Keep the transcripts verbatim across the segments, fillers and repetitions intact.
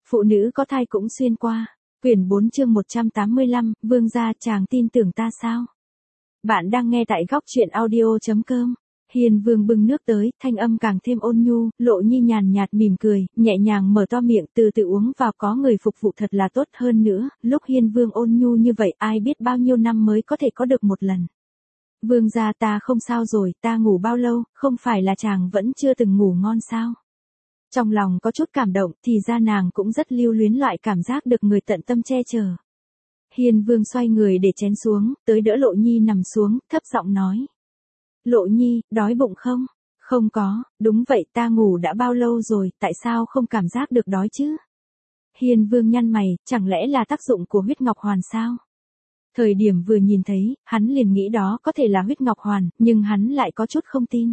phụ nữ có thai cũng xuyên qua. Quyển bốn chương một trăm tám mươi lăm, Vương gia chàng tin tưởng ta sao? Bạn đang nghe tại góc truyện audio chấm com. Hiền Vương bưng nước tới, thanh âm càng thêm ôn nhu, Lộ Nhi nhàn nhạt mỉm cười, nhẹ nhàng mở to miệng từ từ uống vào, có người phục vụ thật là tốt. Hơn nữa, lúc Hiền Vương ôn nhu như vậy ai biết bao nhiêu năm mới có thể có được một lần. Vương gia ta không sao rồi, ta ngủ bao lâu, không phải là chàng vẫn chưa từng ngủ ngon sao? Trong lòng có chút cảm động, thì ra nàng cũng rất lưu luyến loại cảm giác được người tận tâm che chở. Hiền Vương xoay người để chén xuống, tới đỡ Lộ Nhi nằm xuống, thấp giọng nói. Lộ Nhi, đói bụng không? Không có, đúng vậy, ta ngủ đã bao lâu rồi, tại sao không cảm giác được đói chứ? Hiền Vương nhăn mày, chẳng lẽ là tác dụng của huyết ngọc hoàn sao? Thời điểm vừa nhìn thấy, hắn liền nghĩ đó có thể là huyết ngọc hoàn, nhưng hắn lại có chút không tin.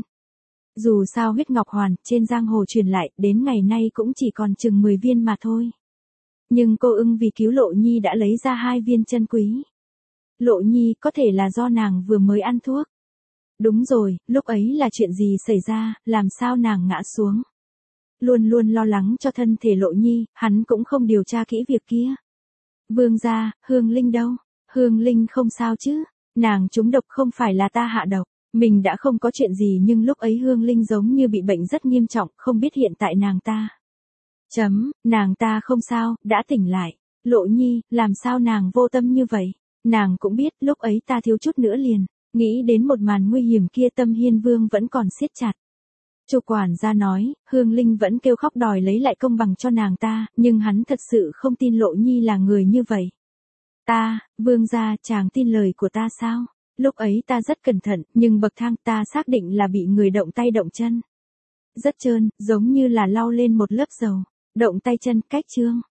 Dù sao huyết ngọc hoàn, trên giang hồ truyền lại, đến ngày nay cũng chỉ còn chừng mười viên mà thôi. Nhưng cô ưng vì cứu Lộ Nhi đã lấy ra hai viên chân quý. Lộ Nhi, có thể là do nàng vừa mới ăn thuốc. Đúng rồi, lúc ấy là chuyện gì xảy ra, làm sao nàng ngã xuống. Luôn luôn lo lắng cho thân thể Lộ Nhi, hắn cũng không điều tra kỹ việc kia. Vương gia, Hương Linh đâu? Hương Linh không sao chứ? Nàng trúng độc không phải là ta hạ độc. Mình đã không có chuyện gì nhưng lúc ấy Hương Linh giống như bị bệnh rất nghiêm trọng, không biết hiện tại nàng ta. Chấm, nàng ta không sao, đã tỉnh lại. Lộ Nhi, làm sao nàng vô tâm như vậy? Nàng cũng biết, lúc ấy ta thiếu chút nữa liền. Nghĩ đến một màn nguy hiểm kia tâm Hiên Vương vẫn còn siết chặt. Chu quản gia nói, Hương Linh vẫn kêu khóc đòi lấy lại công bằng cho nàng ta, nhưng hắn thật sự không tin Lộ Nhi là người như vậy. Ta, Vương gia, chàng tin lời của ta sao? Lúc ấy ta rất cẩn thận, nhưng bậc thang ta xác định là bị người động tay động chân. Rất trơn, giống như là lau lên một lớp dầu. Động tay chân, cách chương.